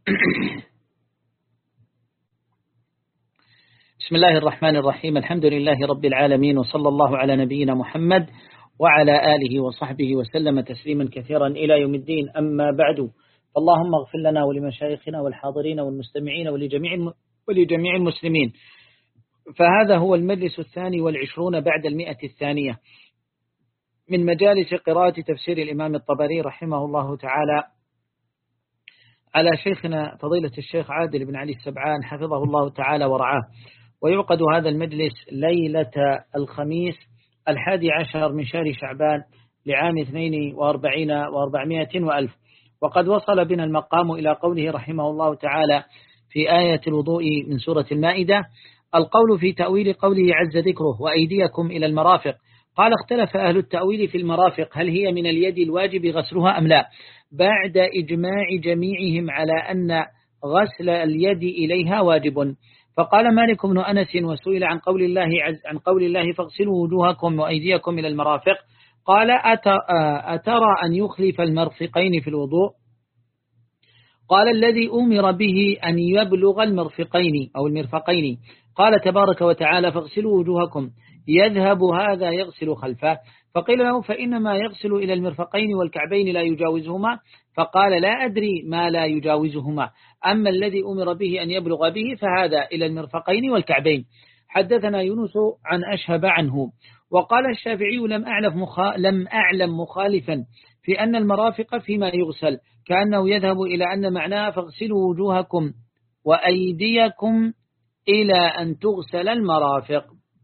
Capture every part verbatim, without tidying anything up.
بسم الله الرحمن الرحيم. الحمد لله رب العالمين، وصلى الله على نبينا محمد وعلى آله وصحبه وسلم تسليما كثيرا إلى يوم الدين. أما بعد، اللهم اغفر لنا ولمشايخنا والحاضرين والمستمعين ولجميع ولجميع المسلمين. فهذا هو المجلس الثاني والعشرون بعد المئة الثانية من مجالس قراءة تفسير الإمام الطبري رحمه الله تعالى على شيخنا فضيلة الشيخ عادل بن علي السبعان حفظه الله تعالى ورعاه. ويعقد هذا المجلس ليلة الخميس الحادي عشر من شهر شعبان لعام اثنين وأربعين وأربعمائة وألف. وقد وصل بنا المقام إلى قوله رحمه الله تعالى في آية الوضوء من سورة المائدة: القول في تأويل قوله عز ذكره وأيديكم إلى المرافق. قال: اختلف أهل التأويل في المرافق، هل هي من اليد الواجب غسلها أم لا، بعد إجماع جميعهم على أن غسل اليد إليها واجب. فقال مالك بن أنس وسئل عن قول الله عز عن قول الله فاغسلوا وجوهكم وأيديكم إلى المرافق، قال: أترى أن يخلف المرفقين في الوضوء؟ قال: الذي أمر به أن يبلغ المرفقين أو المرفقين. قال تبارك وتعالى: فاغسلوا وجوهكم، يذهب هذا يغسل خلفه. فقيل له: فإنما يغسل إلى المرفقين والكعبين لا يجاوزهما. فقال: لا أدري ما لا يجاوزهما، أما الذي أمر به أن يبلغ به فهذا إلى المرفقين والكعبين. حدثنا يونس عن أشهب عنه. وقال الشافعي: لم أعلم, مخا... لم أعلم مخالفا في أن المرافق فيما يغسل، كأنه يذهب إلى أن معناه فاغسلوا وجوهكم وأيديكم إلى أن تغسل المرافق.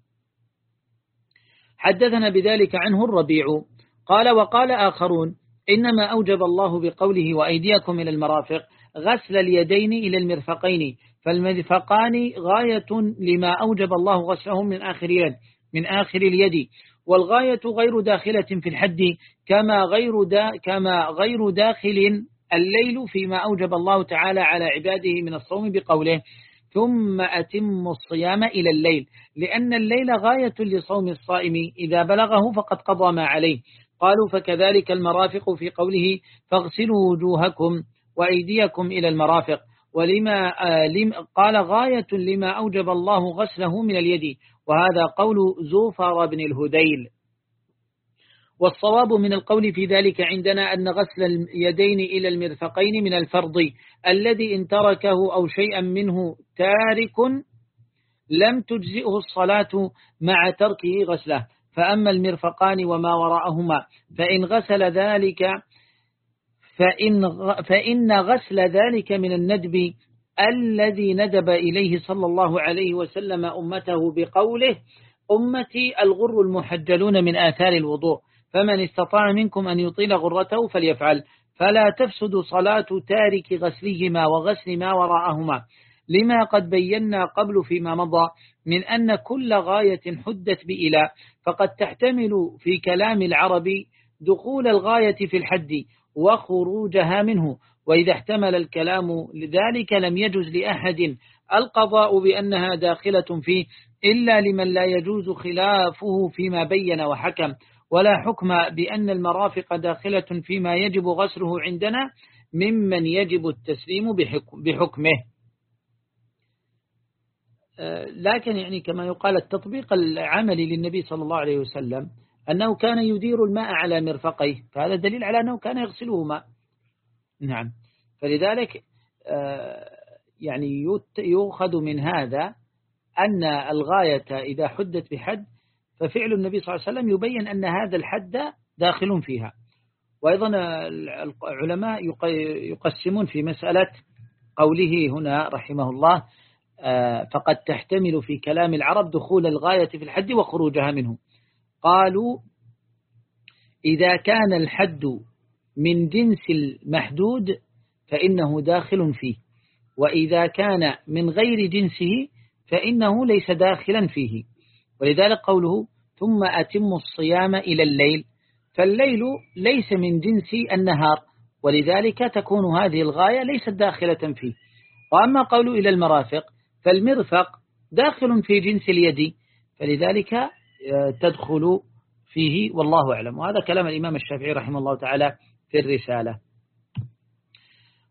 حدثنا بذلك عنه الربيع قال: وقال آخرون: إنما أوجب الله بقوله وأيديكم إلى المرافق غسل اليدين إلى المرفقين، فالمرفقان غاية لما أوجب الله غسلهم من آخر اليد من آخر اليد والغاية غير داخلة في الحد، كما غير دا كما غير داخل الليل فيما أوجب الله تعالى على عباده من الصوم بقوله: ثم أتم الصيام إلى الليل، لأن الليل غاية لصوم الصائم، إذا بلغه فقد قضى ما عليه. قالوا: فكذلك المرافق في قوله فاغسلوا وجوهكم وأيديكم إلى المرافق. ولما قال: غاية لما أوجب الله غسله من اليد، وهذا قول زوفر بن الهذيل. والصواب من القول في ذلك عندنا أن غسل اليدين إلى المرفقين من الفرض الذي إن تركه أو شيئا منه تارك لم تجزئه الصلاة مع تركه غسله. فأما المرفقان وما وراءهما فإن غسل ذلك فإن, فإن غسل ذلك من الندب الذي ندب إليه صلى الله عليه وسلم أمته بقوله: أمتي الغر المحجلون من آثار الوضوء، فمن استطاع منكم أن يطيل غرته فليفعل، فلا تفسد صلاة تارك غسلهما وغسل ما وراءهما، لما قد بينا قبل فيما مضى من أن كل غاية حدت بإلى فقد تحتمل في كلام العرب دخول الغاية في الحد وخروجها منه، وإذا احتمل الكلام لذلك لم يجوز لأحد القضاء بأنها داخلة فيه إلا لمن لا يجوز خلافه فيما بين وحكم، ولا حكم بأن المرافق داخلة فيما يجب غسله عندنا ممن يجب التسليم بحكمه. لكن يعني كما يقال التطبيق العملي للنبي صلى الله عليه وسلم أنه كان يدير الماء على مرفقيه، فهذا دليل على أنه كان يغسلهما. نعم، فلذلك يعني يؤخذ من هذا أن الغاية إذا حدت بحد ففعل النبي صلى الله عليه وسلم يبين أن هذا الحد داخل فيها. وأيضا العلماء يقسمون في مسألة قوله هنا رحمه الله: فقد تحتمل في كلام العرب دخول الغاية في الحد وخروجها منه. قالوا: إذا كان الحد من جنس المحدود فإنه داخل فيه، وإذا كان من غير جنسه فإنه ليس داخلا فيه. ولذلك قوله ثم أتم الصيام إلى الليل، فالليل ليس من جنس النهار، ولذلك تكون هذه الغاية ليست داخلة فيه. وأما قوله إلى المرافق فالمرفق داخل في جنس اليد، فلذلك تدخل فيه، والله أعلم. وهذا كلام الإمام الشافعي رحمه الله تعالى في الرسالة.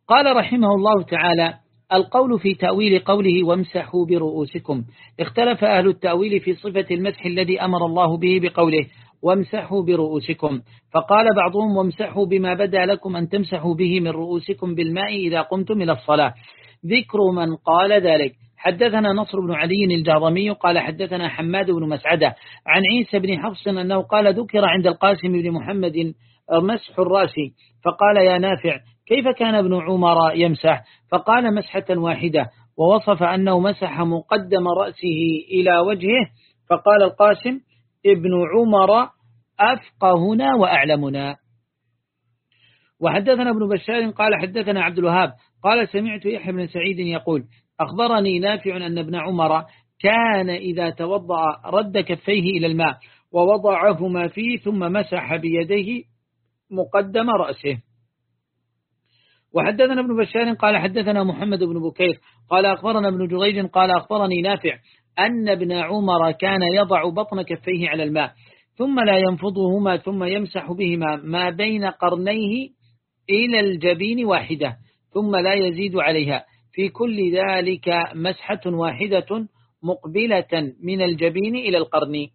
قال رحمه الله تعالى: القول في تأويل قوله وامسحوا برؤوسكم. اختلف أهل التأويل في صفة المسح الذي أمر الله به بقوله وامسحوا برؤوسكم، فقال بعضهم وامسحوا بما بدا لكم أن تمسحوا به من رؤوسكم بالماء إذا قمتم إلى الصلاة. ذكر من قال ذلك: حدثنا نصر بن علي الجهضمي قال حدثنا حماد بن مسعدة عن عيسى بن حفص أنه قال ذكر عند القاسم بن محمد مسح الرأس، فقال يا نافع كيف كان ابن عمر يمسح؟ فقال مسحة واحدة، ووصف أنه مسح مقدم رأسه إلى وجهه، فقال القاسم ابن عمر أفقهنا وأعلمنا. وحدثنا ابن بشار قال حدثنا عبد الوهاب قال سمعت يحيى بن سعيد يقول أخبرني نافع أن ابن عمر كان إذا توضأ رد كفيه إلى الماء ووضعهما فيه ثم مسح بيديه مقدم رأسه. وحدثنا ابن بشار قال حدثنا محمد بن بكير قال أخبرنا ابن جريج قال أخبرني نافع أن ابن عمر كان يضع بطن كفيه على الماء ثم لا ينفضهما ثم يمسح بهما ما بين قرنيه إلى الجبين واحدة ثم لا يزيد عليها، في كل ذلك مسحة واحدة مقبلة من الجبين إلى القرن.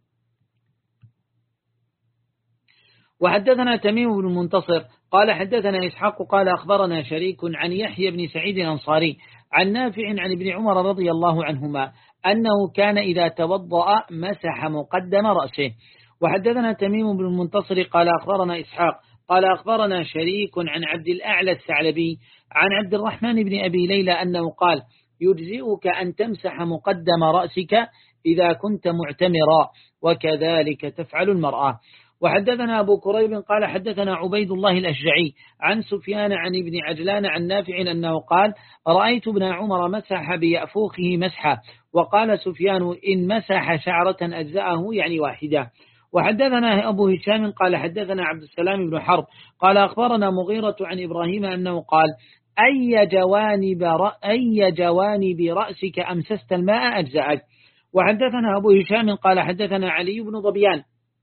وحدثنا تميم بن منتصر قال حدثنا إسحاق قال أخبرنا شريك عن يحيى بن سعيد الأنصاري عن نافع عن ابن عمر رضي الله عنهما أنه كان إذا توضأ مسح مقدم رأسه. وحدثنا تميم بن المنتصر قال أخبرنا إسحاق قال أخبرنا شريك عن عبد الأعلى الثعلبي عن عبد الرحمن بن أبي ليلى أنه قال يجزئك أن تمسح مقدم رأسك إذا كنت معتمرا وكذلك تفعل المرأة. وحدثنا أبو كريب قال حدثنا عبيد الله الأشجعي عن سفيان عن ابن عجلان عن نافع أنه قال رأيت ابن عمر مسح بيأفوخه مسحة، وقال سفيان إن مسح شعرة أجزأه يعني واحدة. وحدثنا أبو هشام قال حدثنا عبد السلام بن حرب قال أخبرنا مغيرة عن إبراهيم أنه قال أي جوانب, أي جوانب رأسك أمسست الماء أجزأك. وحدثنا أبو هشام قال حدثنا علي بن ضبيان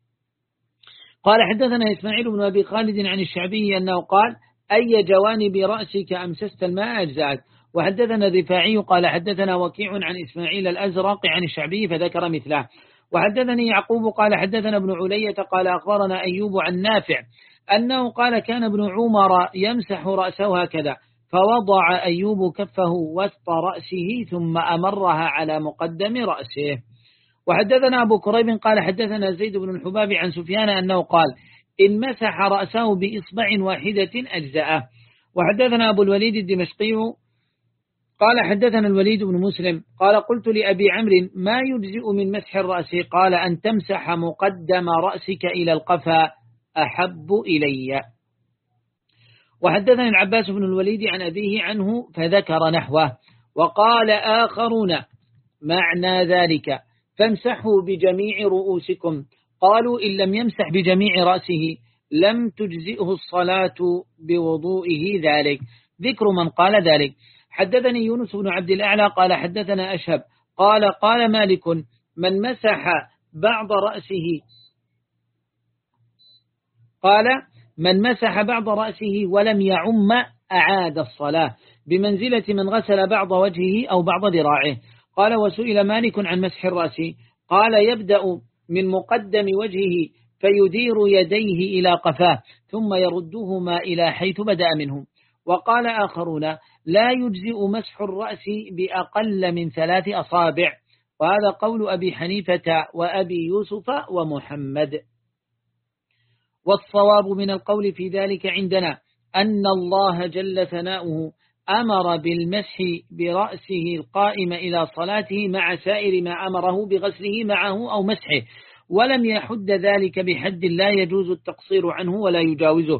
قال حدثنا إسماعيل بن أبي خالد عن الشعبي أنه قال أي جوانب رأسك أمسست الماء أجزأك. وحدثنا الرفاعي قال حدثنا وكيع عن إسماعيل الأزرق عن الشعبي فذكر مثله. وحدثني يعقوب قال حدثنا ابن علية قال أخبرنا أيوب عن نافع أنه قال كان ابن عمر يمسح رأسه هكذا، فوضع أيوب كفه وسط رأسه ثم أمرها على مقدم رأسه. وحدثنا أبو كريب قال حدثنا زيد بن الحباب عن سفيان أنه قال إن مسح رأسه بإصبع واحدة أجزأه. وحدثنا أبو الوليد الدمشقي قال حدثنا الوليد بن مسلم قال قلت لأبي عمرو ما يجزئ من مسح الرأس؟ قال أن تمسح مقدم رأسك إلى القفا أحب إلي. وحدثنا العباس بن الوليد عن أبيه عنه فذكر نحوه. وقال آخرون معنى ذلك فامسحوا بجميع رؤوسكم، قالوا إن لم يمسح بجميع رأسه لم تجزئه الصلاة بوضوئه ذلك. ذكر من قال ذلك. حدثني يونس بن عبد الأعلى قال حدثنا أشهب قال قال مالك من مسح بعض رأسه قال من مسح بعض رأسه ولم يعم أعاد الصلاة بمنزلة من غسل بعض وجهه أو بعض ذراعه. قال وسئل مالك عن مسح الرأس قال يبدأ من مقدم وجهه فيدير يديه إلى قفاه ثم يردهما إلى حيث بدأ منه. وقال آخرون لا يجزئ مسح الرأس بأقل من ثلاث أصابع، وهذا قول أبي حنيفة وأبي يوسف ومحمد. والصواب من القول في ذلك عندنا أن الله جل ثناؤه أمر بالمسح برأسه القائم إلى صلاته مع سائر ما أمره بغسله معه أو مسحه، ولم يحد ذلك بحد لا يجوز التقصير عنه ولا يجاوزه.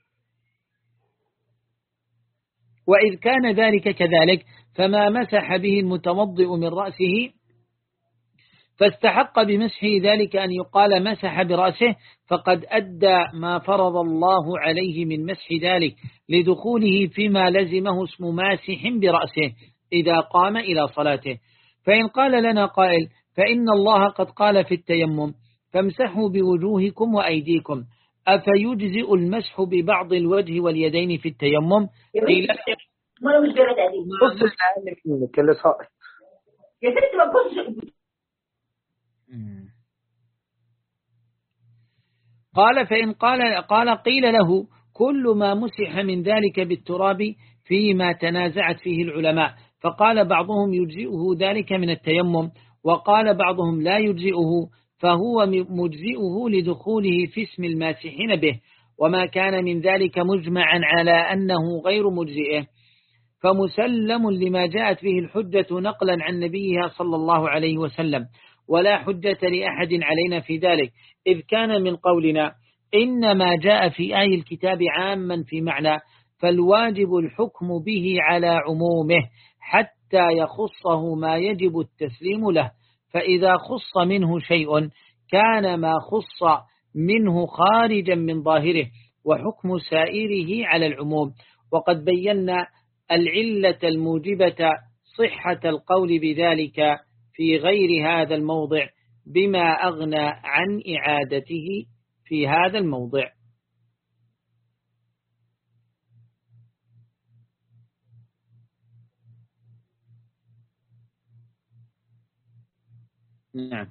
وإذ كان ذلك كذلك فما مسح به المتوضئ من رأسه فاستحق بمسحه ذلك أن يقال مسح برأسه فقد أدى ما فرض الله عليه من مسح ذلك لدخوله فيما لزمه اسم ماسح برأسه إذا قام إلى صلاته. فإن قال لنا قائل فإن الله قد قال في التيمم فامسحوا بوجوهكم وأيديكم، أفيجزئ المسح ببعض الوجه واليدين في التيمم؟ قيل ما له مشكلة تعديل بص الأقل منك اللي صائر يا ست ما تبص. قال فإن قال قال قيل له كل ما مسح من ذلك بالتراب فيما تنازعت فيه العلماء، فقال بعضهم يجزئه ذلك من التيمم، وقال بعضهم لا يجزئه فهو مجزئه لدخوله في اسم الماسحين به، وما كان من ذلك مجمعا على أنه غير مجزئه فمسلم لما جاءت به الحجة نقلا عن نبيها صلى الله عليه وسلم، ولا حجة لأحد علينا في ذلك، إذ كان من قولنا إنما جاء في آي الكتاب عاما في معنى، فالواجب الحكم به على عمومه حتى يخصه ما يجب التسليم له، فإذا خص منه شيء كان ما خص منه خارجا من ظاهره، وحكم سائره على العموم. وقد بينا العلة الموجبة صحة القول بذلك في غير هذا الموضع بما أغنى عن إعادته في هذا الموضع. نعم.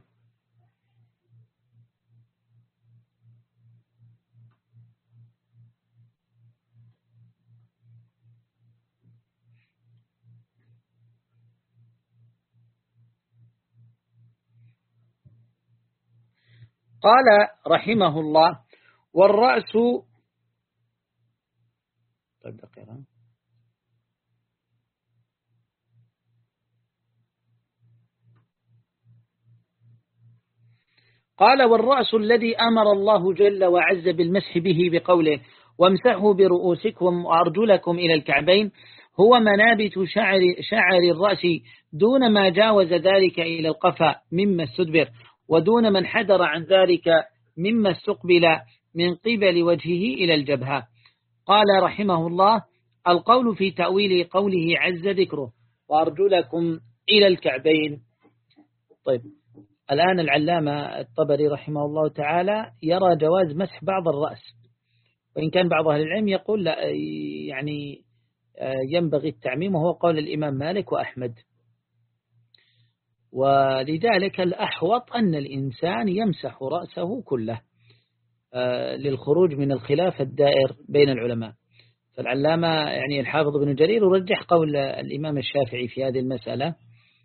قال رحمه الله والرأس طيب دقيقة. قال والرأس الذي أمر الله جل وعز بالمسح به بقوله وامسحوا برؤوسكم وأرجلكم إلى الكعبين هو منابت شعر, شعر الرأس دون ما جاوز ذلك إلى القفا مما استدبر، ودون من حدر عن ذلك مما استقبل من قبل وجهه إلى الجبهة. قال رحمه الله القول في تأويل قوله عز ذكره وأرجلكم إلى الكعبين. طيب الآن العلامة الطبري رحمه الله تعالى يرى جواز مسح بعض الرأس، وإن كان بعض أهل العلم يقول لا يعني ينبغي التعميم، وهو قول الإمام مالك وأحمد. ولذلك الأحوط أن الإنسان يمسح رأسه كله للخروج من الخلاف الدائر بين العلماء. فالعلامة يعني الحافظ بن جرير رجح قول الإمام الشافعي في هذه المسألة،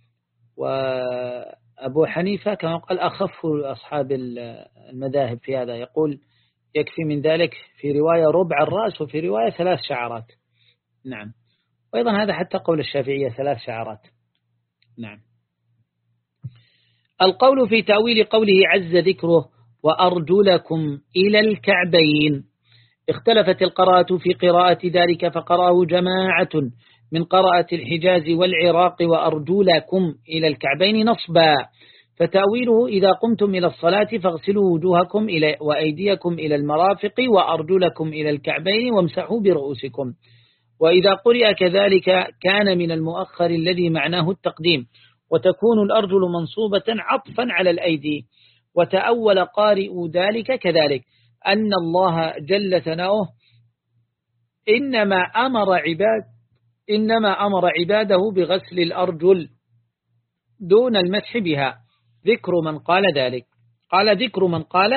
وأبو حنيفة كما قال أخف أصحاب المذاهب في هذا، يقول يكفي من ذلك في رواية ربع الرأس وفي رواية ثلاث شعرات. نعم، وأيضا هذا حتى قول الشافعية ثلاث شعرات. نعم. القول في تأويل قوله عز ذكره وأرجلكم إلى الكعبين اختلفت القراءة في قراءة ذلك، فقرأه جماعة من قراءة الحجاز والعراق وأرجلكم إلى الكعبين نصبا، فتأويله إذا قمتم إلى الصلاة فاغسلوا وجوهكم إلى وأيديكم إلى المرافق وأرجلكم إللا الكعبين وامسحوا برؤوسكم. وإذا قرئ كذلك كان من المؤخر الذي معناه التقديم، وتكون الأرجل منصوبة عطفا على الأيدي. وتأول قارئ ذلك كذلك أن الله جل ثناؤه إنما أمر عباد إنما أمر عباده بغسل الأرجل دون المسح بها، ذكر من قال ذلك. قال ذكر من قال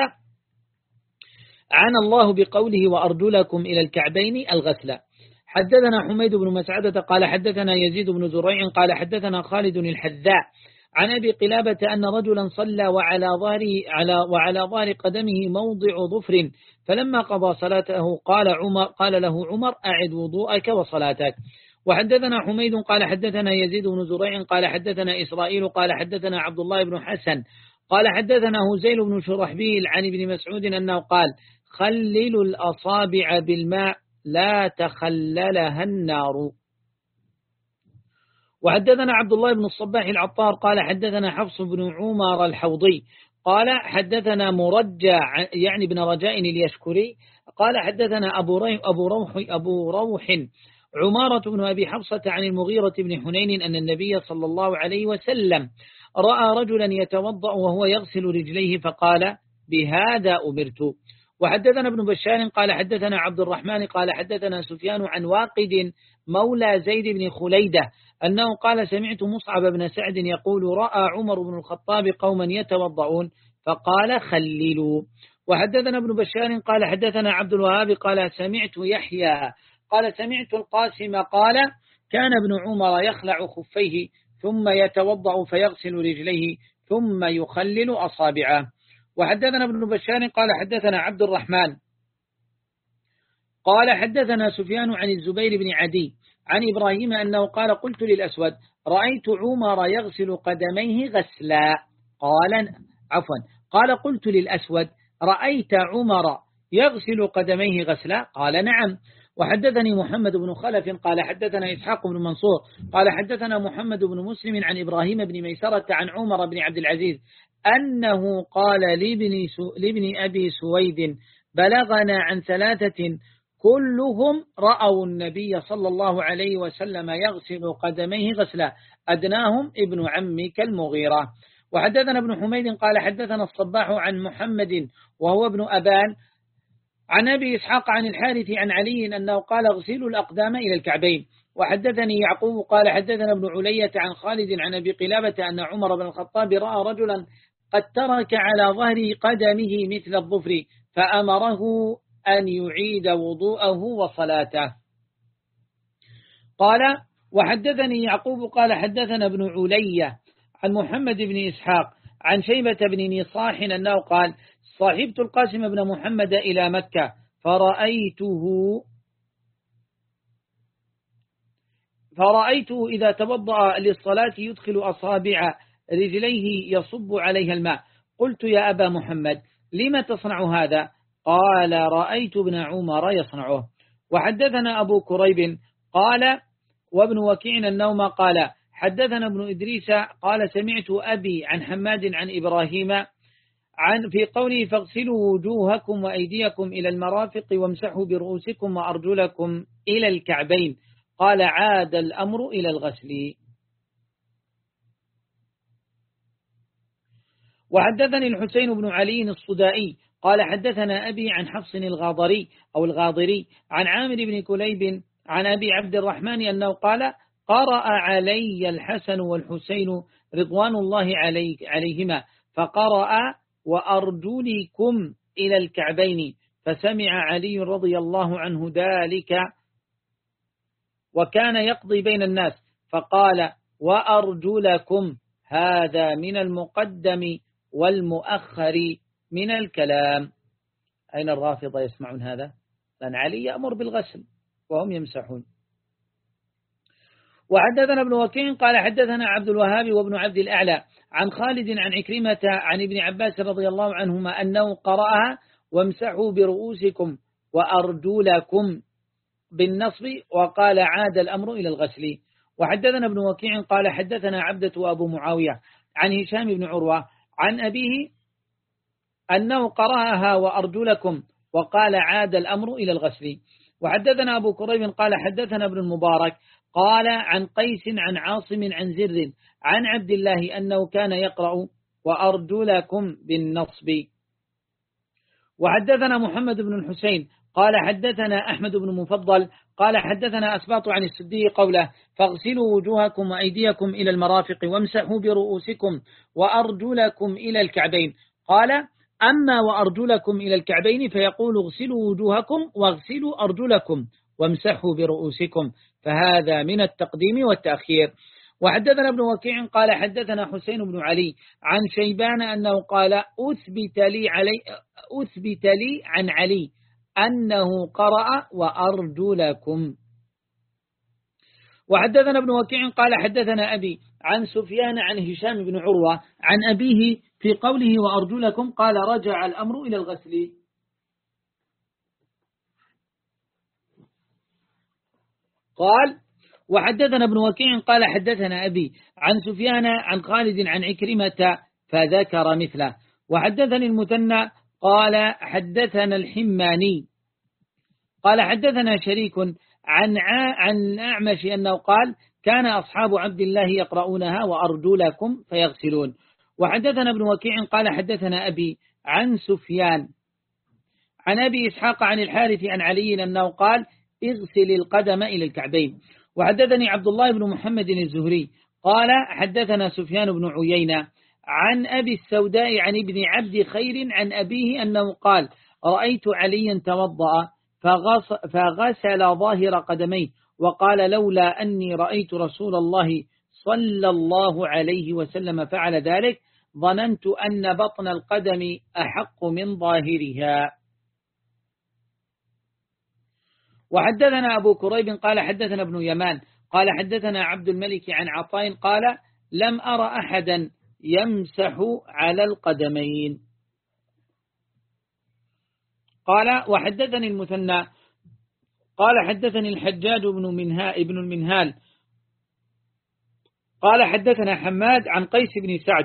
عن الله بقوله وأرجلكم إلى الكعبين الغسل. حدثنا حميد بن مسعدة قال حدثنا يزيد بن زريع قال حدثنا خالد الحذاء عن أبي قلابة أن رجلا صلى وعلى ظهره على وعلى ظهر قدمه موضع ظفر، فلما قضى صلاته قال عمر قال له عمر أعد وضوءك وصلاتك. وحدثنا حميد قال حدثنا يزيد بن زريع قال حدثنا إسرائيل قال حدثنا عبد الله بن حسن قال حدثنا هزيل بن شرحبيل عن ابن مسعود أنه قال خللوا الأصابع بالماء لا تخللها النار. وحدثنا عبد الله بن الصباح العطار قال حدثنا حفص بن عمر الحوضي قال حدثنا مرجع يعني بن رجاء اليشكري قال حدثنا أبو روح أبو روح أبو روح عمارة بن أبي حفصة عن المغيرة بن حنين أن النبي صلى الله عليه وسلم رأى رجلا يتوضأ وهو يغسل رجليه فقال بهذا أمرت. وحدثنا ابن بشار قال حدثنا عبد الرحمن قال حدثنا سفيان عن واقد مولى زيد بن خليدة أنه قال سمعت مصعب بن سعد يقول رأى عمر بن الخطاب قوما يتوضعون فقال خللوا. وحدثنا ابن بشار قال حدثنا عبد الوهاب قال سمعت يحيى قال سمعت القاسم قال كان ابن عمر يخلع خفيه ثم يتوضأ فيغسل رجليه ثم يخلل أصابعه. وحدثنا ابن بشار قال حدثنا عبد الرحمن قال حدثنا سفيان عن الزبير بن عدي عن إبراهيم أنه قال قلت للأسود رأيت عمر يغسل قدميه غسلا قال عفوا قال قلت للأسود رأيت عمر يغسل قدميه غسلا قال نعم. وحدثني محمد بن خلف قال حدثنا إسحاق بن منصور قال حدثنا محمد بن مسلم عن إبراهيم بن ميسرة عن عمر بن عبد العزيز أنه قال لابن, لابن أبي سويد بلغنا عن ثلاثة كلهم رأوا النبي صلى الله عليه وسلم يغسل قدميه غسلا أدناهم ابن عمك المغيرة. وحدثنا ابن حميد قال حدثنا الصباح عن محمد وهو ابن أبان عن أبي إسحاق عن الحارث عن علي أنه قال اغسلوا الأقدام إلى الكعبين. وحدثني يعقوب قال حدثنا ابن علية عن خالد عن أبي قلابة أن عمر بن الخطاب رأى رجلا قد ترك على ظهر قدمه مثل الظفر فأمره أن يعيد وضوءه وصلاته. قال وحدثني يعقوب قال حدثنا ابن علية عن محمد بن إسحاق عن شيبة بن نصاح أنه قال صاحبت القاسم بن محمد إلى مكة فرأيته فرأيته إذا توضأ للصلاة يدخل أصابع رجليه يصب عليها الماء قلت يا أبا محمد لما تصنع هذا؟ قال رأيت ابن عمر يصنعه. وحدثنا أبو كريب قال وابن وكيع النوم قال حدثنا ابن إدريس قال سمعت أبي عن حماد عن إبراهيم عن في قوله فاغسلوا وجوهكم وأيديكم إلى المرافق وامسحوا برؤوسكم وأرجلكم إلى الكعبين قال عاد الأمر إلى الغسل. وحدثني الحسين بن علي الصدائي قال حدثنا أبي عن حفص الغاضري أو الغاضري عن عامر بن كليب عن أبي عبد الرحمن أنه قال قرأ علي الحسن والحسين رضوان الله علي عليهما فقرأ وأرجلكم إلى الكعبين فسمع علي رضي الله عنه ذلك وكان يقضي بين الناس فقال وأرجلكم هذا من المقدم والمؤخر من الكلام. أين الرافضة يسمعون هذا؟ لأن علي يأمر بالغسل وهم يمسحون. وحدثنا ابن وكيع قال حدثنا عبد الوهاب وابن عبد الأعلى عن خالد عن عكرمة عن ابن عباس رضي الله عنهما أنه قرأها وامسحوا برؤوسكم وأرجلكم بالنصب وقال عاد الأمر إلى الغسل. وحدثنا ابن وكيع قال حدثنا عبدة وأبو معاوية عن هشام بن عروة عن أبيه أنه قرأها وأرجلكم وقال عاد الأمر إلى الغسل. وحدثنا أبو كريب قال حدثنا ابن المبارك قال عن قيس عن عاصم عن زر عن عبد الله أنه كان يقرأ وأرجلكم بالنصب. وحدثنا محمد بن الحسين قال حدثنا أحمد بن مفضل قال حدثنا أسباط عن السدي قوله فاغسلوا وجوهكم وأيديكم إلى المرافق وامسحوا برؤوسكم وأرجلكم إلى الكعبين قال أما وأرجلكم إلى الكعبين فيقول اغسلوا وجوهكم واغسلوا أرجلكم وامسحوا برؤوسكم فهذا من التقديم والتأخير. وحدثنا ابن وكيع قال حدثنا حسين بن علي عن شيبان أنه قال أثبت لي, علي أثبت لي عن علي أنه قرأ وأرجلكم. وحدثنا ابن وكيع قال حدثنا أبي عن سفيان عن هشام بن عروة عن أبيه في قوله وأرجلكم قال رجع الأمر إلى الغسل. قال وحدثنا ابن وكيع قال حدثنا أبي عن سفيان عن خالد عن عكرمة فذكر مثله. وحدثني المثنى قال حدثنا الحماني قال حدثنا شريك عن عن أعمش أنه قال كان أصحاب عبد الله يقرؤونها وأرجلكم فيغسلون. وحدثنا ابن وكيع قال حدثنا أبي عن سفيان عن أبي إسحاق عن الحارث عن علي أنه قال اغسل القدم إلى الكعبين. وحدثني عبد الله بن محمد الزهري قال حدثنا سفيان بن عيينة عن أبي السوداء عن ابن عبد خير عن أبيه أنه قال رأيت عليا توضأ فغسل ظاهر قدميه وقال لولا أني رأيت رسول الله صلى الله عليه وسلم فعل ذلك ظننت أن بطن القدم أحق من ظاهرها. وحدثنا أبو كريب قال حدثنا ابن يمان قال حدثنا عبد الملك عن عطاء قال لم أرى أحدا يمسح على القدمين. قال وحدثني المثنى قال حدثني الحجاج بن منها ابن المنهال قال حدثنا حماد عن قيس بن سعد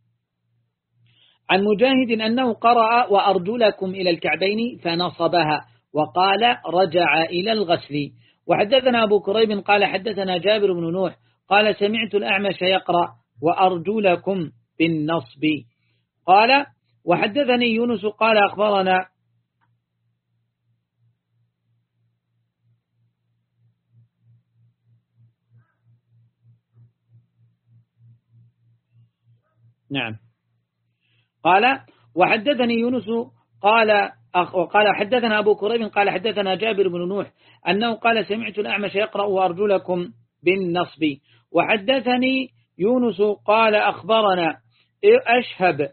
عن مجاهد أنه قرأ وأرجلكم إلى الكعبين فنصبها وقال رجع إلى الغسل. وحدثنا أبو كريب قال حدثنا جابر بن نوح قال سمعت الأعمش يقرأ وأرجلكم بالنصب. قال وحدثني يونس قال أخبرنا نعم قال وحدثني يونس قال وقال حدثنا أبو كريب قال حدثنا جابر بن نوح أنه قال سمعت الأعمش يقرأ وأرجلكم بالنصب. وحدثني يونس قال أخبرنا أشهب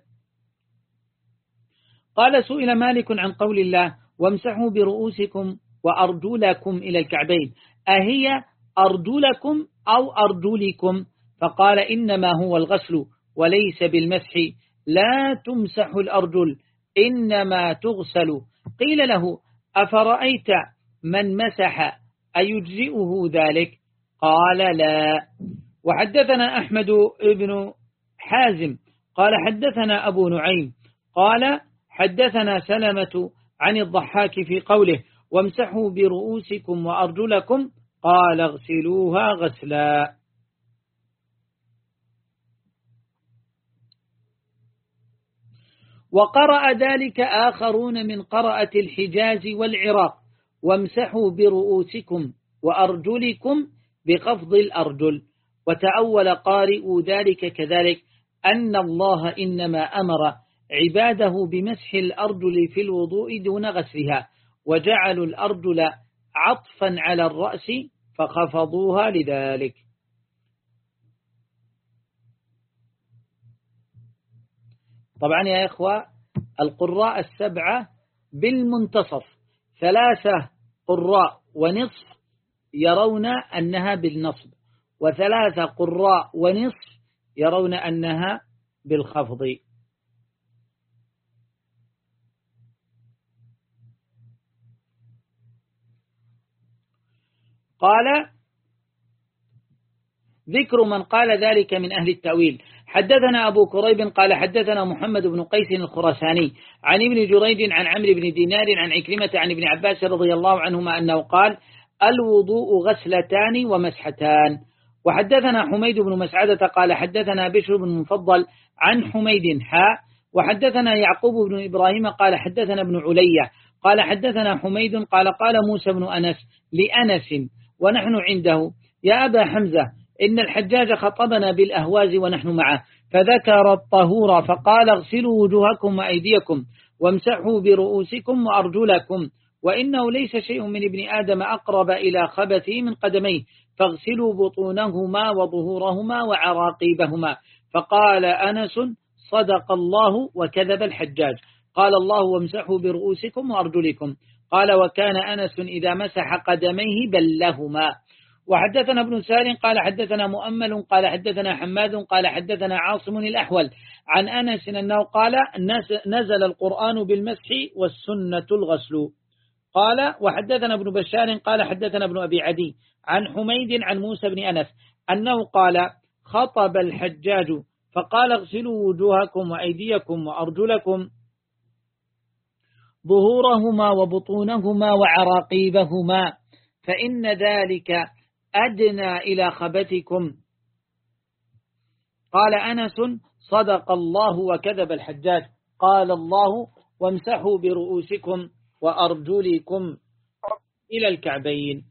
قال سئل مالك عن قول الله وامسحوا برؤوسكم وأرجلكم إلى الكعبين أهي أرجلكم أو أرجلكم؟ فقال إنما هو الغسل وليس بالمسح لا تمسح الأرجل إنما تغسل. قيل له أفرأيت من مسح أيجزئه ذلك؟ قال لا. وحدثنا أحمد بن حازم قال حدثنا أبو نعيم قال حدثنا سلمة عن الضحاك في قوله وامسحوا برؤوسكم وأرجلكم قال اغسلوها غسلا. وقرأ ذلك آخرون من قراءة الحجاز والعراق وامسحوا برؤوسكم وأرجلكم بخفض الأرجل. وتأول قارئوا ذلك كذلك أن الله إنما أمر عباده بمسح الأرجل في الوضوء دون غسلها وجعلوا الأرجل عطفا على الرأس فخفضوها لذلك. طبعا يا إخوة القراء السبعة بالمنتصف ثلاثة قراء ونصف يرون أنها بالنصب وثلاثة قراء ونصف يرون أنها بالخفض. قال ذكر من قال ذلك من أهل التأويل. حدثنا أبو كريب قال حدثنا محمد بن قيس الخراساني عن ابن جريج عن عمرو بن دينار عن عكرمة عن ابن عباس رضي الله عنهما أنه قال الوضوء غسلتان ومسحتان. وحدثنا حميد بن مسعدة قال حدثنا بشر بن مفضل عن حميد حاء وحدثنا يعقوب بن إبراهيم قال حدثنا ابن علية قال حدثنا حميد قال قال موسى بن أنس لأنس ونحن عنده يا أبا حمزة إن الحجاج خطبنا بالأهواز ونحن معه فذكر الطهور فقال اغسلوا وجوهكم وأيديكم وامسحوا برؤوسكم وأرجلكم وإنه ليس شيء من ابن آدم أقرب إلى خبثه من قدميه فاغسلوا بطونهما وظهورهما وعراقيبهما. فقال أنس صدق الله وكذب الحجاج. قال الله وامسحوا برؤوسكم وأرجلكم. قال وكان أنس إذا مسح قدميه بلهما. وحدثنا ابن سار قال حدثنا مؤمل قال حدثنا حماد قال حدثنا عاصم الأحول عن أنس أنه قال نزل القرآن بالمسح والسنة الغسل. قال وحدثنا ابن بشار قال حدثنا ابن أبي عدي عن حميد عن موسى بن أنس أنه قال خطب الحجاج فقال اغسلوا وجوهكم وأيديكم وأرجلكم ظهورهما وبطونهما وعراقيبهما فإن ذلك أدنى إلى خبثكم. قال أنس صدق الله وكذب الحجاج. قال الله وامسحوا برؤوسكم وأرجلكم إلى الكعبين.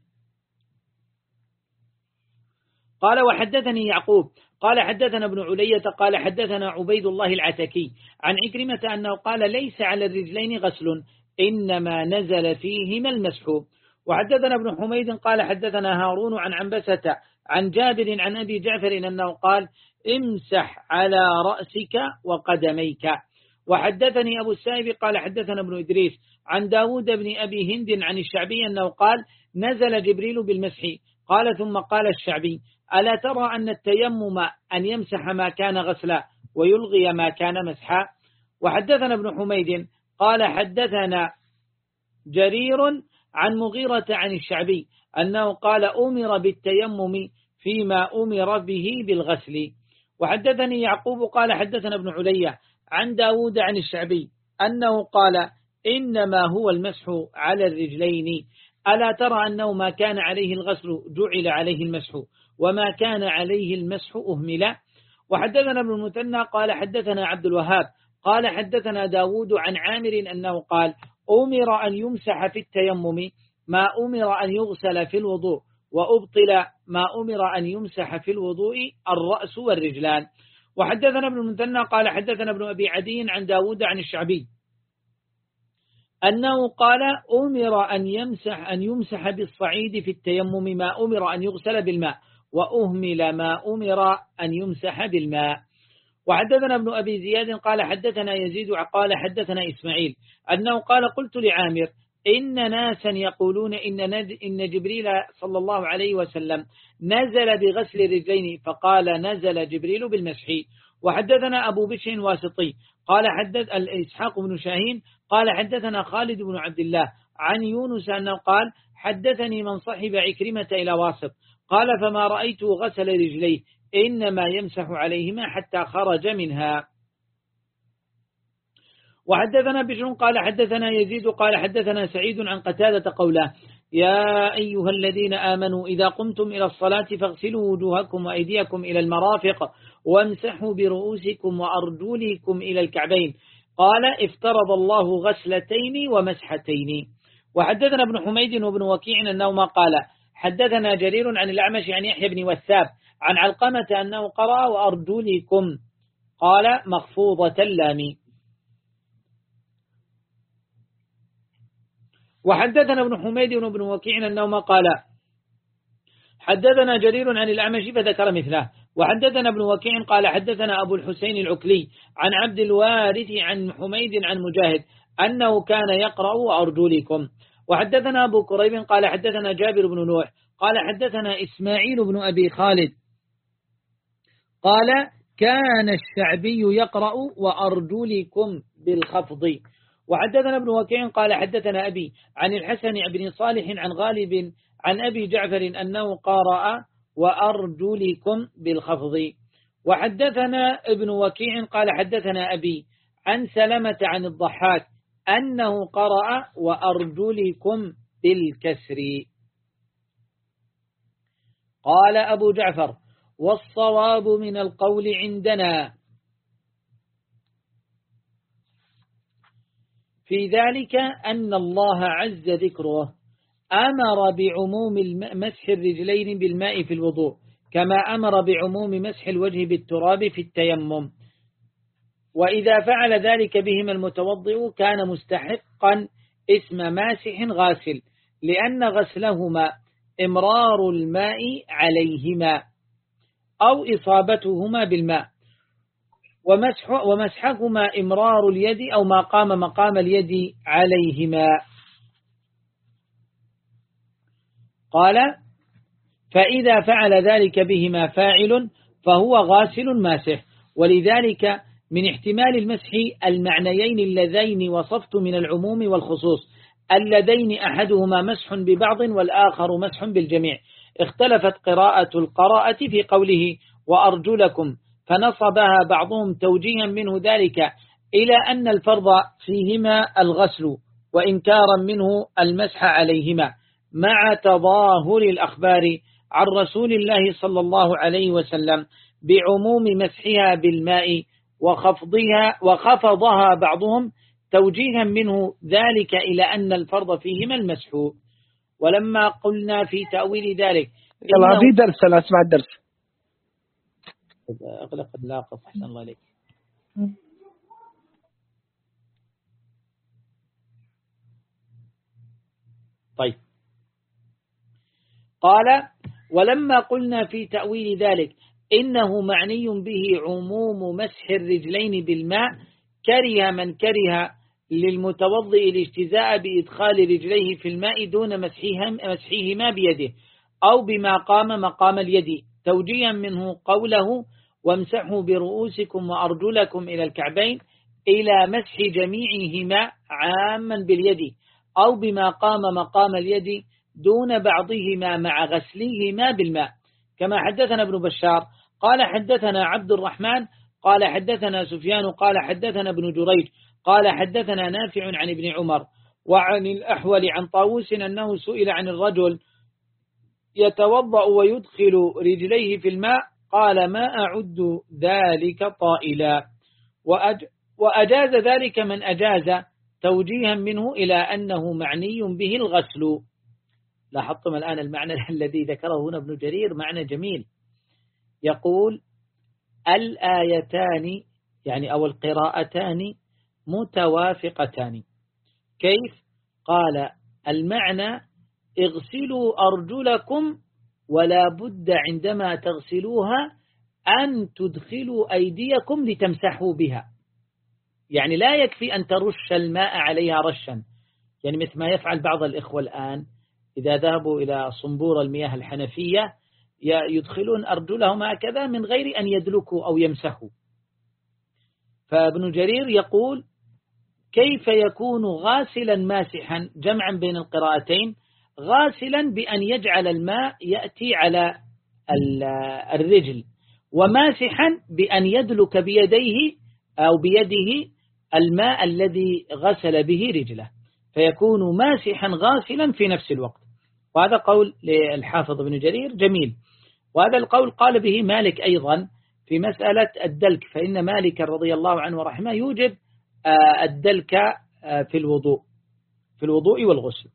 قال وحدثني يعقوب قال حدثنا ابن علية قال حدثنا عبيد الله العتكي عن عكرمة أنه قال ليس على الرجلين غسل إنما نزل فيهما المسح. وحدثنا ابن حميد قال حدثنا هارون عن عنبسة عن جابر عن أبي جعفر أنه قال امسح على رأسك وقدميك. وحدثني أبو السائب قال حدثنا ابن إدريس عن داود بن أبي هند عن الشعبي أنه قال نزل جبريل بالمسح. قال ثم قال الشعبي ألا ترى أن التيمم أن يمسح ما كان غسلا ويلغي ما كان مسحا. وحدثنا ابن حميد قال حدثنا جرير عن مغيرة عن الشعبي أنه قال أمر بالتيمم فيما أمر به بالغسل. وحدثني يعقوب قال حدثنا ابن علية عن داود عن الشعبي أنه قال إنما هو المسح على الرجلين ألا ترى أنه ما كان عليه الغسل جعل عليه المسح وما كان عليه المسح أهمل. وحدثنا ابن المثنى قال حدثنا عبد الوهاب قال حدثنا داود عن عامر أنه قال أمر أن يمسح في التيمم ما أمر أن يغسل في الوضوء وأبطل ما أمر أن يمسح في الوضوء الرأس والرجلان. وحدثنا ابن المثنى قال حدثنا ابن أبي عدي عن داود عن الشعبي أنه قال أمر أن يمسح أن يمسح بالصعيد في التيمم ما أمر أن يغسل بالماء وأهمل ما أمر أن يمسح بالماء. وحدثنا ابن أبي زياد قال حدثنا يزيد قال حدثنا إسماعيل أنه قال قلت لعامر إن ناسا يقولون إن, إن جبريل صلى الله عليه وسلم نزل بغسل رجلين فقال نزل جبريل بالمسح. وحدثنا أبو بشر واسطي قال حدث إسحاق بن شاهين قال حدثنا خالد بن عبد الله عن يونس أنه قال حدثني من صحب عكرمة إلى واسط قال فما رأيت غسل رجليه إنما يمسح عليهما حتى خرج منها. وحدثنا بشر قال حدثنا يزيد قال حدثنا سعيد عن قتادة قوله يا أيها الذين آمنوا إذا قمتم إلى الصلاة فاغسلوا وجوهكم وأيديكم إلى المرافق وامسحوا برؤوسكم وأرجلكم إلى الكعبين. قال افترض الله غسلتين ومسحتين. وحدثنا ابن حميد وابن وكيع أنهما قال حدثنا جرير عن الأعمش عن يحيى بن وثاب عن علقمة أنه قرأ وأرجلكم قال مخفوضة اللام. وحدثنا ابن حميد وابن وكيع أنهما قال حدثنا جرير عن الأعمش فذكر مثله. وحدثنا ابن وكيع قال حدثنا أبو الحسين العكلي عن عبد الوارث عن حميد عن مجاهد أنه كان يقرأ وأرجلكم. وحدثنا أبو كريب قال حدثنا جابر بن نوح قال حدثنا إسماعيل بن أبي خالد قال كان الشعبي يقرأ وأرجلكم بالخفض. وحدثنا ابن وكيع قال حدثنا أبي عن الحسن بن صالح عن غالب عن أبي جعفر أنه قرأ وأرجلكم بالخفض. وحدثنا ابن وكيع قال حدثنا أبي عن سلمة عن الضحاك أنه قرأ وأرجلكم بالكسر. قال أبو جعفر والصواب من القول عندنا في ذلك أن الله عز ذكره أمر بعموم مسح الرجلين بالماء في الوضوء كما أمر بعموم مسح الوجه بالتراب في التيمم. وإذا فعل ذلك بهما المتوضئ كان مستحقا اسم ماسح غاسل لأن غسلهما إمرار الماء عليهما أو إصابتهما بالماء ومسح ومسحهما إمرار اليد أو ما قام مقام اليد عليهما. قال فإذا فعل ذلك بهما فاعل فهو غاسل ماسح. ولذلك من احتمال المسح المعنيين اللذين وصفت من العموم والخصوص اللذين أحدهما مسح ببعض والآخر مسح بالجميع. اختلفت قراءة القراءة في قوله وأرجلكم فنصبها بعضهم توجيها منه ذلك إلى أن الفرض فيهما الغسل وإنكارا منه المسح عليهما مع تظاهر الأخبار عن رسول الله صلى الله عليه وسلم بعموم مسحها بالماء وخفضها وخفضها بعضهم توجيها منه ذلك إلى أن الفرض فيهما المسح. ولما قلنا في تأويل ذلك يلا في درس، أنا أسمع الدرس. أغلق اللاقط. أحسن الله عليك. طيب، قال ولما قلنا في تأويل ذلك إنه معني به عموم مسح الرجلين بالماء، كره من كره للمتوضئ الاجتزاء بإدخال رجليه في الماء دون مسحهما بيده أو بما قام مقام اليد، توجيها منه قوله وامسحوا برؤوسكم وأرجلكم إلى الكعبين إلى مسح جميعهما عاما باليد أو بما قام مقام اليد دون بعضهما مع غسلهما بالماء. كما حدثنا ابن بشار قال حدثنا عبد الرحمن قال حدثنا سفيان قال حدثنا ابن جريج قال حدثنا نافع عن ابن عمر وعن الأحول عن طاووس أنه سئل عن الرجل يتوضأ ويدخل رجليه في الماء قال ما أعد ذلك طائلا، وأج وأجاز ذلك من أجاز، توجيها منه إلى أنه معني به الغسل. لاحظتم الآن المعنى الذي ذكره هنا ابن جرير معنى جميل، يقول الآيتان يعني أو القراءتان متوافقتان. كيف؟ قال المعنى اغسلوا أرجلكم ولا بد عندما تغسلوها أن تدخلوا أيديكم لتمسحوا بها، يعني لا يكفي أن ترش الماء عليها رشا، يعني مثل ما يفعل بعض الإخوة الآن إذا ذهبوا إلى صنبور المياه الحنفية يدخلون أرجلهم هكذا من غير أن يدلكوا أو يمسحوا. فابن جرير يقول كيف يكون غاسلا ماسحا، جمعا بين القراءتين، غاسلا بأن يجعل الماء يأتي على الرجل، وماسحا بأن يدلك بيديه أو بيده الماء الذي غسل به رجله، فيكون ماسحا غاسلا في نفس الوقت. وهذا قول للحافظ ابن جرير جميل، وهذا القول قال به مالك أيضا في مسألة الدلك، فإن مالك رضي الله عنه ورحمه يوجب الدلك في الوضوء في الوضوء والغسل.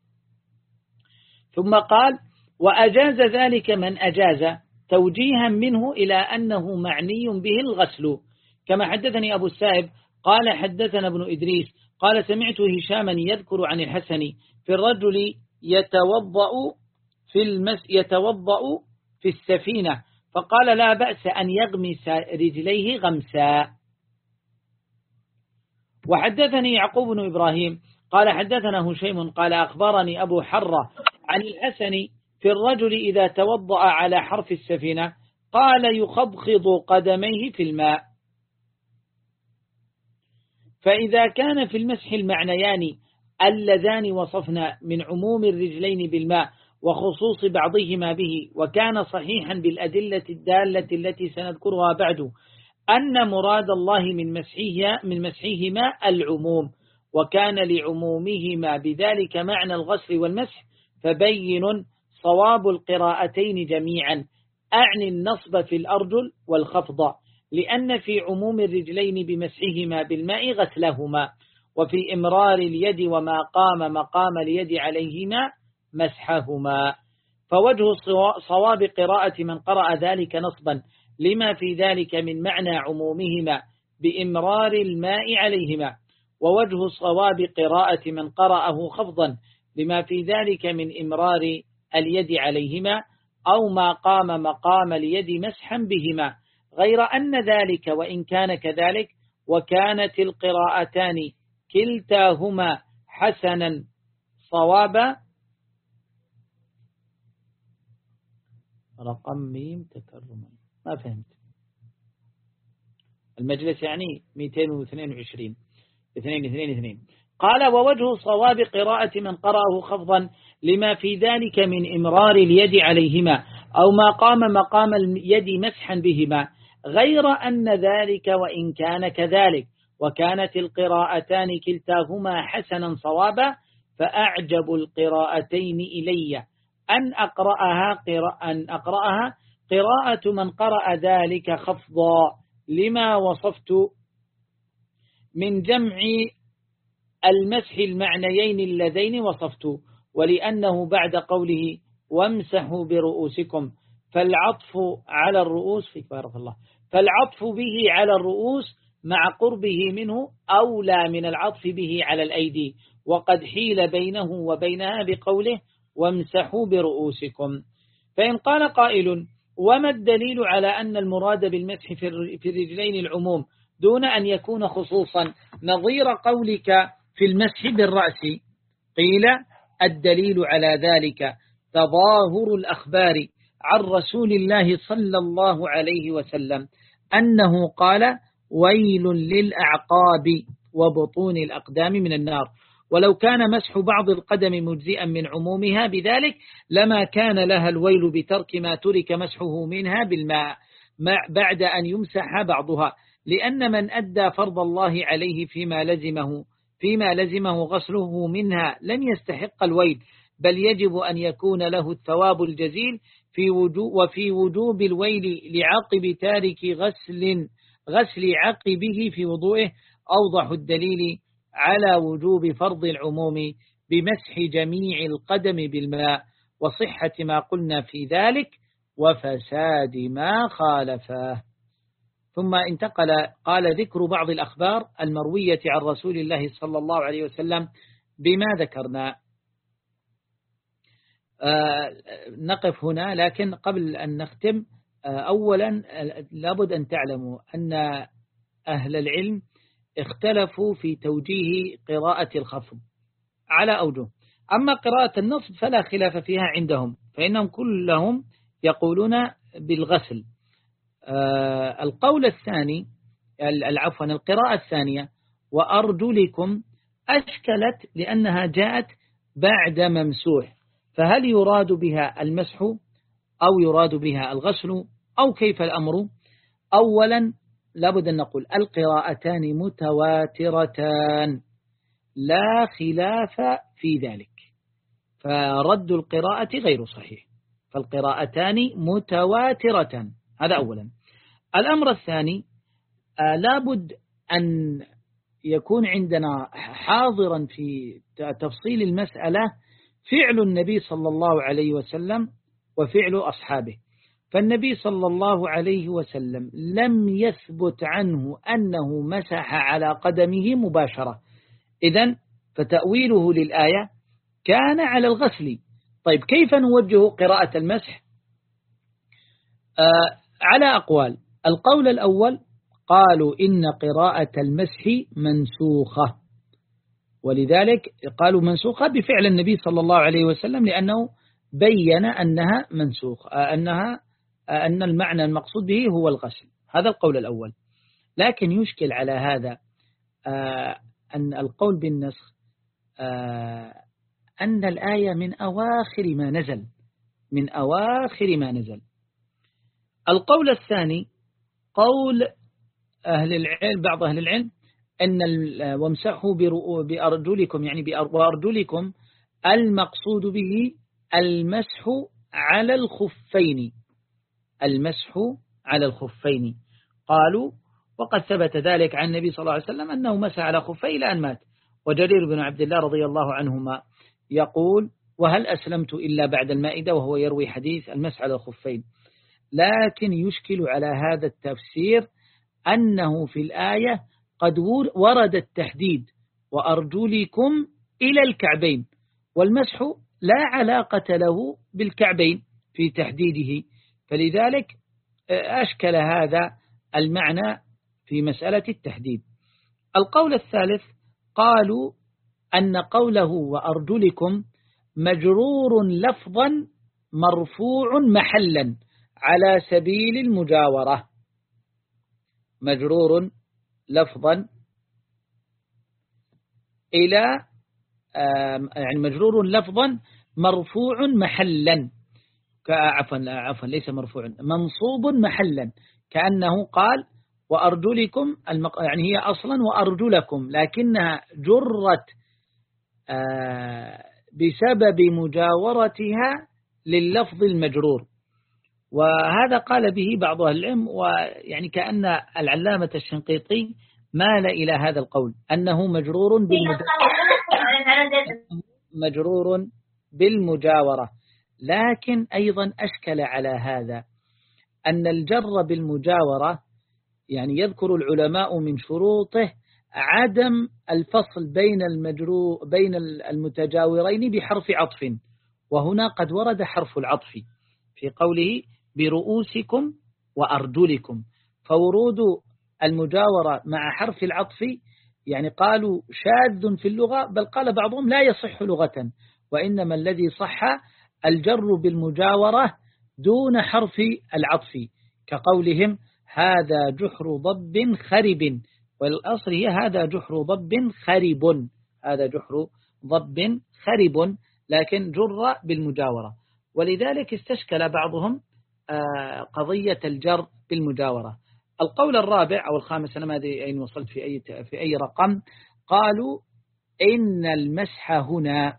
ثم قال وأجاز ذلك من أجاز، توجيها منه إلى أنه معني به الغسل. كما حدثني أبو السائب قال حدثنا ابن إدريس قال سمعت هشاما يذكر عن الحسن في الرجل يتوضأ في المس يتوضأ في السفينة فقال لا بأس أن يغمس رجليه غمسا. وحدثني يعقوب بن إبراهيم قال حدثنا هشيم قال أخبرني أبو حرة عن الحسن في الرجل إذا توضأ على حرف السفينة قال يخضخض قدميه في الماء. فإذا كان في المسح المعنيان اللذان وصفنا من عموم الرجلين بالماء وخصوص بعضهما به، وكان صحيحا بالأدلة الدالة التي سنذكرها بعد أن مراد الله من مسحه من مسحهما العموم، وكان لعمومهما بذلك معنى الغسل والمسح، فبين صواب القراءتين جميعا، أعني النصب في الأرجل والخفض، لأن في عموم الرجلين بمسحهما بالماء غسلهما، وفي إمرار اليد وما قام مقام اليد عليهما مسحهما. فوجه صواب قراءة من قرأ ذلك نصبا لما في ذلك من معنى عمومهما بإمرار الماء عليهما، ووجه صواب قراءة من قرأه خفضا لما في ذلك من إمرار اليد عليهما أو ما قام مقام اليد مسحا بهما، غير أن ذلك وإن كان كذلك وكانت القراءتان كلتاهما حسنا صوابا. رقم ميم تكرما ما فهمت المجلس يعني مئتين واثنين وعشرين اثنين اثنين اثنين. قال ووجه صواب قراءة من قرأه خفضا لما في ذلك من إمرار اليد عليهما أو ما قام مقام اليد مسحا بهما، غير أن ذلك وإن كان كذلك وكانت القراءتان كلتاهما حسنا صوابا، فأعجب القراءتين إلي أن أقرأها قراءة, أن أقرأها قراءة من قرأ ذلك خفضا لما وصفت من جمع المسح المعنيين اللذين وصفت، ولأنه بعد قوله وامسحوا برؤوسكم فالعطف على الرؤوس في بارك الله فالعطف به على الرؤوس مع قربه منه أولى من العطف به على الأيدي، وقد حيل بينه وبينها بقوله وامسحوا برؤوسكم. فإن قال قائل وما الدليل على أن المراد بالمسح في الرجلين العموم دون أن يكون خصوصا نظير قولك في المسح بالرأس؟ قيل الدليل على ذلك تظاهر الأخبار عن رسول الله صلى الله عليه وسلم أنه قال ويل للأعقاب وبطون الأقدام من النار. ولو كان مسح بعض القدم مجزئا من عمومها بذلك لما كان لها الويل بترك ما ترك مسحه منها بالماء بعد أن يمسح بعضها، لأن من أدى فرض الله عليه فيما لزمه فيما لزمه غسله منها لم يستحق الويل، بل يجب أن يكون له الثواب الجزيل في وجوب وفي وجوب الويل لعقب تارك غسل غسل عقبه في وضوئه أوضح الدليل على وجوب فرض العموم بمسح جميع القدم بالماء، وصحة ما قلنا في ذلك وفساد ما خالفه. ثم انتقل قال ذكر بعض الأخبار المروية عن رسول الله صلى الله عليه وسلم بما ذكرنا. آه نقف هنا، لكن قبل أن نختم آه أولا لابد أن تعلموا أن أهل العلم اختلفوا في توجيه قراءة الخفض على أوجه. أما قراءة النصب فلا خلاف فيها عندهم، فإنهم كلهم يقولون بالغسل. آه القول الثاني العفوا القراءة الثانية وأرجلكم أشكلت لأنها جاءت بعد ممسوح، فهل يراد بها المسح أو يراد بها الغسل أو كيف الأمر؟ أولا لابد أن نقول القراءتان متواترتان لا خلاف في ذلك، فرد القراءة غير صحيح، فالقراءتان متواترتان. هذا أولا. الأمر الثاني آه لابد أن يكون عندنا حاضرا في تفصيل المسألة فعل النبي صلى الله عليه وسلم وفعل أصحابه. فالنبي صلى الله عليه وسلم لم يثبت عنه أنه مسح على قدمه مباشرة، إذن فتأويله للآية كان على الغسل. طيب كيف نوجه قراءة المسح؟ آه على أقوال. القول الأول قالوا إن قراءة المسح منسوخة، ولذلك قالوا منسوخة بفعل النبي صلى الله عليه وسلم لأنه بين أنها منسوخ أنها أن المعنى المقصود به هو الغسل. هذا القول الأول. لكن يشكل على هذا أن القول بالنسخ أن الآية من أواخر ما نزل من أواخر ما نزل. القول الثاني قول أهل العلم بعض أهل العلم أن وامسحوا بأرجلكم يعني بأرجلكم المقصود به المسح على الخفين المسح على الخفين. قالوا وقد ثبت ذلك عن النبي صلى الله عليه وسلم أنه مسح على خفيه إلى أن مات. وجرير بن عبد الله رضي الله عنهما يقول وهل أسلمت إلا بعد المائدة، وهو يروي حديث المسح على الخفين. لكن يشكل على هذا التفسير أنه في الآية قد ورد التحديد وأرجلكم إلى الكعبين، والمسح لا علاقة له بالكعبين في تحديده، فلذلك أشكل هذا المعنى في مسألة التحديد. القول الثالث قالوا أن قوله وأرجلكم مجرور لفظا مرفوع محلا على سبيل المجاورة، مجرور لفظا إلى يعني مجرور لفظا مرفوع محلا عفوا عفوا ليس مرفوع منصوب محلا، كأنه قال وأرجلكم المق... يعني هي أصلا وأرجلكم لكنها جرت بسبب مجاورتها لللفظ المجرور. وهذا قال به بعض أهل العلم، ويعني كأن العلامة الشنقيطي مال إلى هذا القول أنه مجرور مجرور بالمجاورة، لكن أيضا أشكل على هذا أن الجر بالمجاورة يعني يذكر العلماء من شروطه عدم الفصل بين المجرور بين المتجاورين بحرف عطف، وهنا قد ورد حرف العطف في قوله برؤوسكم وأرجلكم، فورود المجاورة مع حرف العطف يعني قالوا شاذ في اللغة، بل قال بعضهم لا يصح لغة، وإنما الذي صح الجر بالمجاورة دون حرف العطف، كقولهم هذا جحر ضب خرب، والأصل هي هذا جحر ضب خرب، هذا جحر ضب خرب، لكن جر بالمجاورة، ولذلك استشكل بعضهم قضية الجر بالمجاورة. القول الرابع أو الخامس، أنا ما أدري أين وصلت في أي في أي رقم، قالوا إن المسح هنا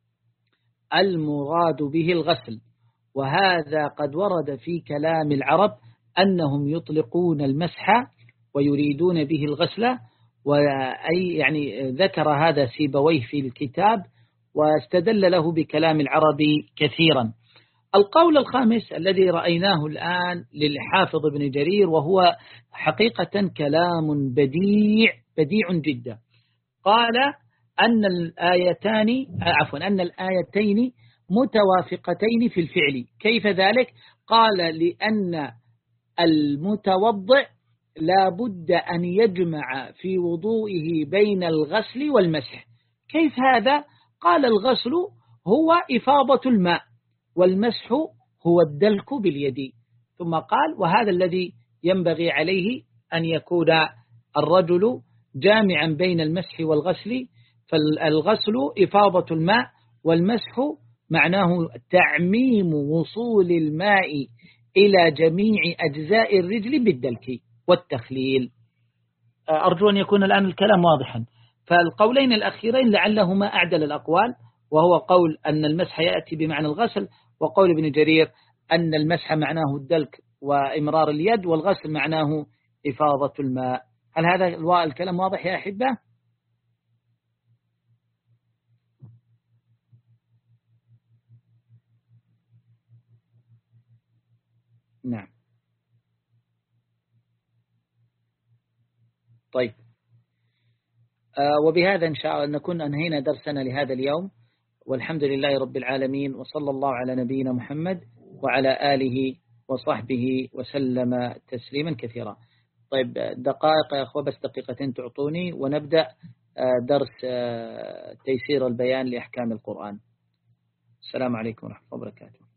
المراد به الغسل، وهذا قد ورد في كلام العرب أنهم يطلقون المسح ويريدون به الغسل، وأي يعني ذكر هذا سيبويه في الكتاب واستدل له بكلام العرب كثيرا. القول الخامس الذي رأيناه الآن للحافظ ابن جرير، وهو حقيقة كلام بديع بديع جدا، قال أن الآيتان عفوا أن الآيتين متوافقتين في الفعل. كيف ذلك؟ قال لأن المتوضئ لا بد أن يجمع في وضوئه بين الغسل والمسح. كيف هذا؟ قال الغسل هو إفاضة الماء، والمسح هو الدلك باليد، ثم قال وهذا الذي ينبغي عليه أن يكون الرجل جامعا بين المسح والغسل، فالغسل إفاضة الماء، والمسح معناه تعميم وصول الماء إلى جميع أجزاء الرجل بالدلك والتخليل. أرجو أن يكون الآن الكلام واضحا. فالقولين الأخيرين لعلهما أعدل الأقوال، وهو قول أن المسح يأتي بمعنى الغسل، وقول ابن جرير أن المسح معناه الدلك وإمرار اليد، والغسل معناه إفاضة الماء. هل هذا الكلام واضح يا أحبة؟ نعم. طيب، آه وبهذا إن شاء الله نكون أنهينا درسنا لهذا اليوم، والحمد لله رب العالمين، وصلى الله على نبينا محمد وعلى آله وصحبه وسلم تسليما كثيرا. طيب دقائق يا أخوة، بس دقيقتين تعطوني ونبدأ درس تيسير البيان لأحكام القرآن. السلام عليكم ورحمة الله وبركاته.